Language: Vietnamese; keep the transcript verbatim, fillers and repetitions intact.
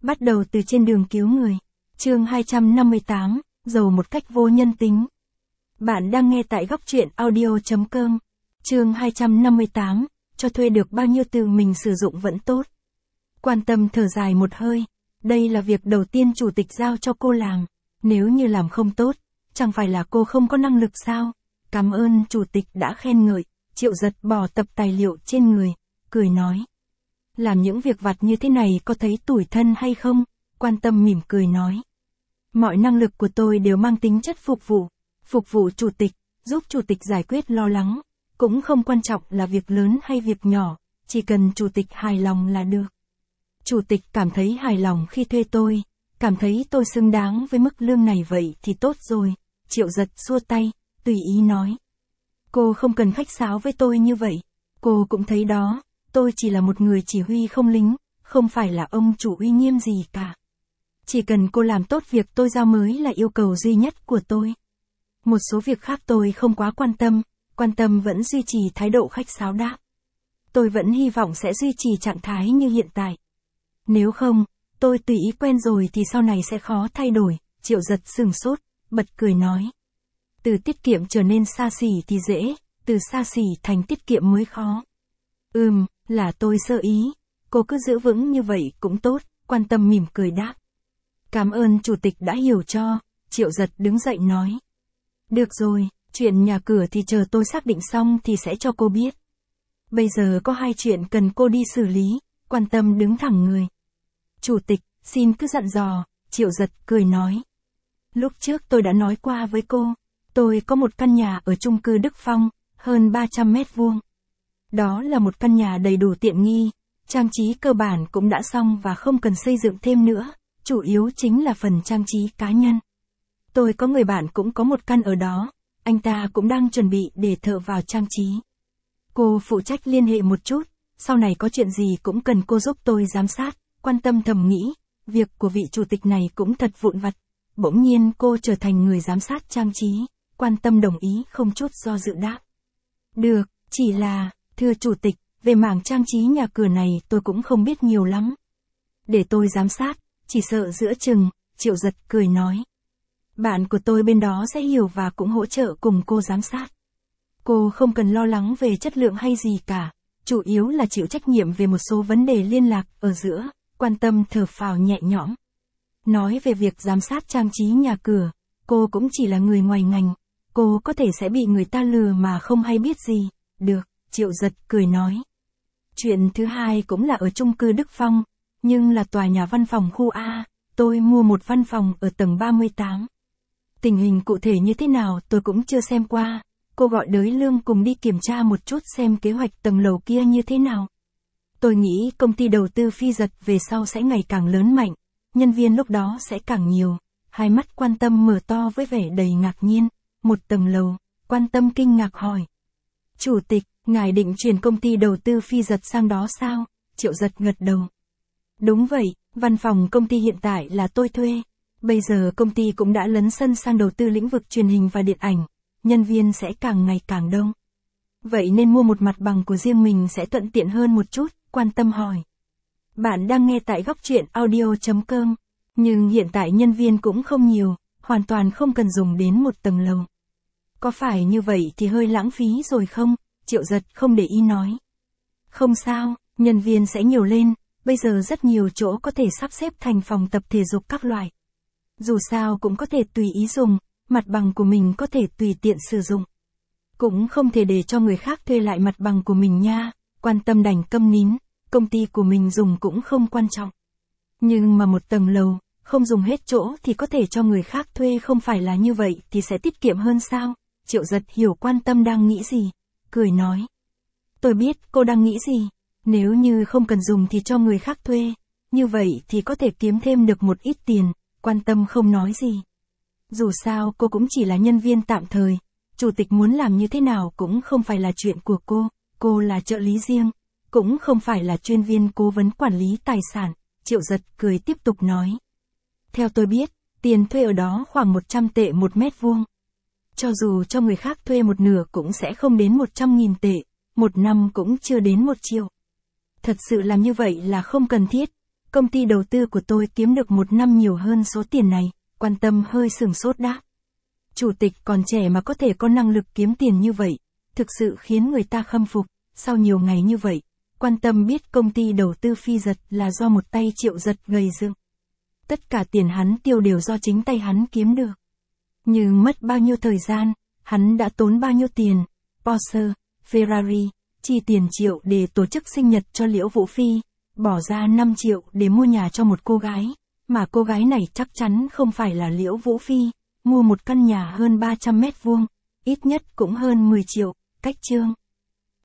Bắt đầu từ trên đường cứu người. Chương hai trăm năm mươi tám, giàu một cách vô nhân tính. Bạn đang nghe tại góc truyện audio chấm com. Chương hai trăm năm mươi tám, cho thuê được bao nhiêu từ mình sử dụng vẫn tốt. Quan Tâm thở dài một hơi. Đây là việc đầu tiên chủ tịch giao cho cô làm. Nếu như làm không tốt, chẳng phải là cô không có năng lực sao? Cảm ơn chủ tịch đã khen ngợi. Triệu Giật bỏ tập tài liệu trên người, cười nói. Làm những việc vặt như thế này có thấy tủi thân hay không? Quan Tâm mỉm cười nói. Mọi năng lực của tôi đều mang tính chất phục vụ. Phục vụ chủ tịch, giúp chủ tịch giải quyết lo lắng. Cũng không quan trọng là việc lớn hay việc nhỏ, chỉ cần chủ tịch hài lòng là được. Chủ tịch cảm thấy hài lòng khi thuê tôi, cảm thấy tôi xứng đáng với mức lương này vậy thì tốt rồi. Triệu Giật xua tay, tùy ý nói. Cô không cần khách sáo với tôi như vậy. Cô cũng thấy đó, tôi chỉ là một người chỉ huy không lính, không phải là ông chủ uy nghiêm gì cả. Chỉ cần cô làm tốt việc tôi giao mới là yêu cầu duy nhất của tôi. Một số việc khác tôi không quá quan tâm. Quan Tâm vẫn duy trì thái độ khách sáo đáp. Tôi vẫn hy vọng sẽ duy trì trạng thái như hiện tại. Nếu không, tôi tùy ý quen rồi thì sau này sẽ khó thay đổi. Triệu Giật sừng sốt, bật cười nói. Từ tiết kiệm trở nên xa xỉ thì dễ, từ xa xỉ thành tiết kiệm mới khó. Ừm, là tôi sơ ý, cô cứ giữ vững như vậy cũng tốt. Quan Tâm mỉm cười đáp. Cảm ơn chủ tịch đã hiểu cho. Triệu Giật đứng dậy nói. Được rồi. Chuyện nhà cửa thì chờ tôi xác định xong thì sẽ cho cô biết. Bây giờ có hai chuyện cần cô đi xử lý. Quan Tâm đứng thẳng người. Chủ tịch, xin cứ dặn dò. Triệu Giật cười nói. Lúc trước tôi đã nói qua với cô. Tôi có một căn nhà ở chung cư Đức Phong, hơn ba trăm mét vuông. Đó là một căn nhà đầy đủ tiện nghi. Trang trí cơ bản cũng đã xong và không cần xây dựng thêm nữa. Chủ yếu chính là phần trang trí cá nhân. Tôi có người bạn cũng có một căn ở đó. Anh ta cũng đang chuẩn bị để thợ vào trang trí. Cô phụ trách liên hệ một chút, sau này có chuyện gì cũng cần cô giúp tôi giám sát. Quan Tâm thầm nghĩ, việc của vị chủ tịch này cũng thật vụn vặt. Bỗng nhiên cô trở thành người giám sát trang trí. Quan Tâm đồng ý không chút do dự đáp. Được, chỉ là, thưa chủ tịch, về mảng trang trí nhà cửa này tôi cũng không biết nhiều lắm. Để tôi giám sát, chỉ sợ giữa chừng. Triệu Giật cười nói. Bạn của tôi bên đó sẽ hiểu và cũng hỗ trợ cùng cô giám sát. Cô không cần lo lắng về chất lượng hay gì cả, chủ yếu là chịu trách nhiệm về một số vấn đề liên lạc ở giữa. Quan Tâm thở phào nhẹ nhõm. Nói về việc giám sát trang trí nhà cửa, cô cũng chỉ là người ngoài ngành, cô có thể sẽ bị người ta lừa mà không hay biết gì. Được, Triệu Giật cười nói. Chuyện thứ hai cũng là ở chung cư Đức Phong, nhưng là tòa nhà văn phòng khu A, tôi mua một văn phòng ở tầng ba mươi tám. Tình hình cụ thể như thế nào tôi cũng chưa xem qua. Cô gọi Đới Lương cùng đi kiểm tra một chút xem kế hoạch tầng lầu kia như thế nào. Tôi nghĩ công ty đầu tư Phi Giật về sau sẽ ngày càng lớn mạnh, nhân viên lúc đó sẽ càng nhiều. Hai mắt Quan Tâm mở to với vẻ đầy ngạc nhiên. Một tầng lầu, Quan Tâm kinh ngạc hỏi. Chủ tịch, ngài định chuyển công ty đầu tư Phi Giật sang đó sao? Triệu Giật gật đầu. Đúng vậy, văn phòng công ty hiện tại là tôi thuê. Bây giờ công ty cũng đã lấn sân sang đầu tư lĩnh vực truyền hình và điện ảnh, nhân viên sẽ càng ngày càng đông. Vậy nên mua một mặt bằng của riêng mình sẽ thuận tiện hơn một chút. Quan Tâm hỏi. Bạn đang nghe tại góc truyện audio chấm com, nhưng hiện tại nhân viên cũng không nhiều, hoàn toàn không cần dùng đến một tầng lầu. Có phải như vậy thì hơi lãng phí rồi không? Triệu Giật không để ý nói. Không sao, nhân viên sẽ nhiều lên, bây giờ rất nhiều chỗ có thể sắp xếp thành phòng tập thể dục các loại. Dù sao cũng có thể tùy ý dùng, mặt bằng của mình có thể tùy tiện sử dụng. Cũng không thể để cho người khác thuê lại mặt bằng của mình nha. Quan Tâm đành câm nín, công ty của mình dùng cũng không quan trọng. Nhưng mà một tầng lầu, không dùng hết chỗ thì có thể cho người khác thuê, không phải là như vậy thì sẽ tiết kiệm hơn sao? Triệu Giật hiểu Quan Tâm đang nghĩ gì, cười nói. Tôi biết cô đang nghĩ gì, nếu như không cần dùng thì cho người khác thuê, như vậy thì có thể kiếm thêm được một ít tiền. Quan Tâm không nói gì. Dù sao cô cũng chỉ là nhân viên tạm thời, chủ tịch muốn làm như thế nào cũng không phải là chuyện của cô, cô là trợ lý riêng, cũng không phải là chuyên viên cố vấn quản lý tài sản. Triệu Giật cười tiếp tục nói. Theo tôi biết, tiền thuê ở đó khoảng một trăm tệ một mét vuông. Cho dù cho người khác thuê một nửa cũng sẽ không đến một trăm nghìn tệ, một năm cũng chưa đến một triệu. Thật sự làm như vậy là không cần thiết. Công ty đầu tư của tôi kiếm được một năm nhiều hơn số tiền này, Quan Tâm hơi sửng sốt đáp. Chủ tịch còn trẻ mà có thể có năng lực kiếm tiền như vậy, thực sự khiến người ta khâm phục. Sau nhiều ngày như vậy, Quan Tâm biết công ty đầu tư Phi Giật là do một tay Triệu Giật gây dựng. Tất cả tiền hắn tiêu đều do chính tay hắn kiếm được. Nhưng mất bao nhiêu thời gian, hắn đã tốn bao nhiêu tiền, Porsche, Ferrari, chi tiền triệu để tổ chức sinh nhật cho Liễu Vũ Phi, bỏ ra năm triệu để mua nhà cho một cô gái, mà cô gái này chắc chắn không phải là Liễu Vũ Phi, mua một căn nhà hơn ba trăm mét vuông, ít nhất cũng hơn mười triệu, cách chương.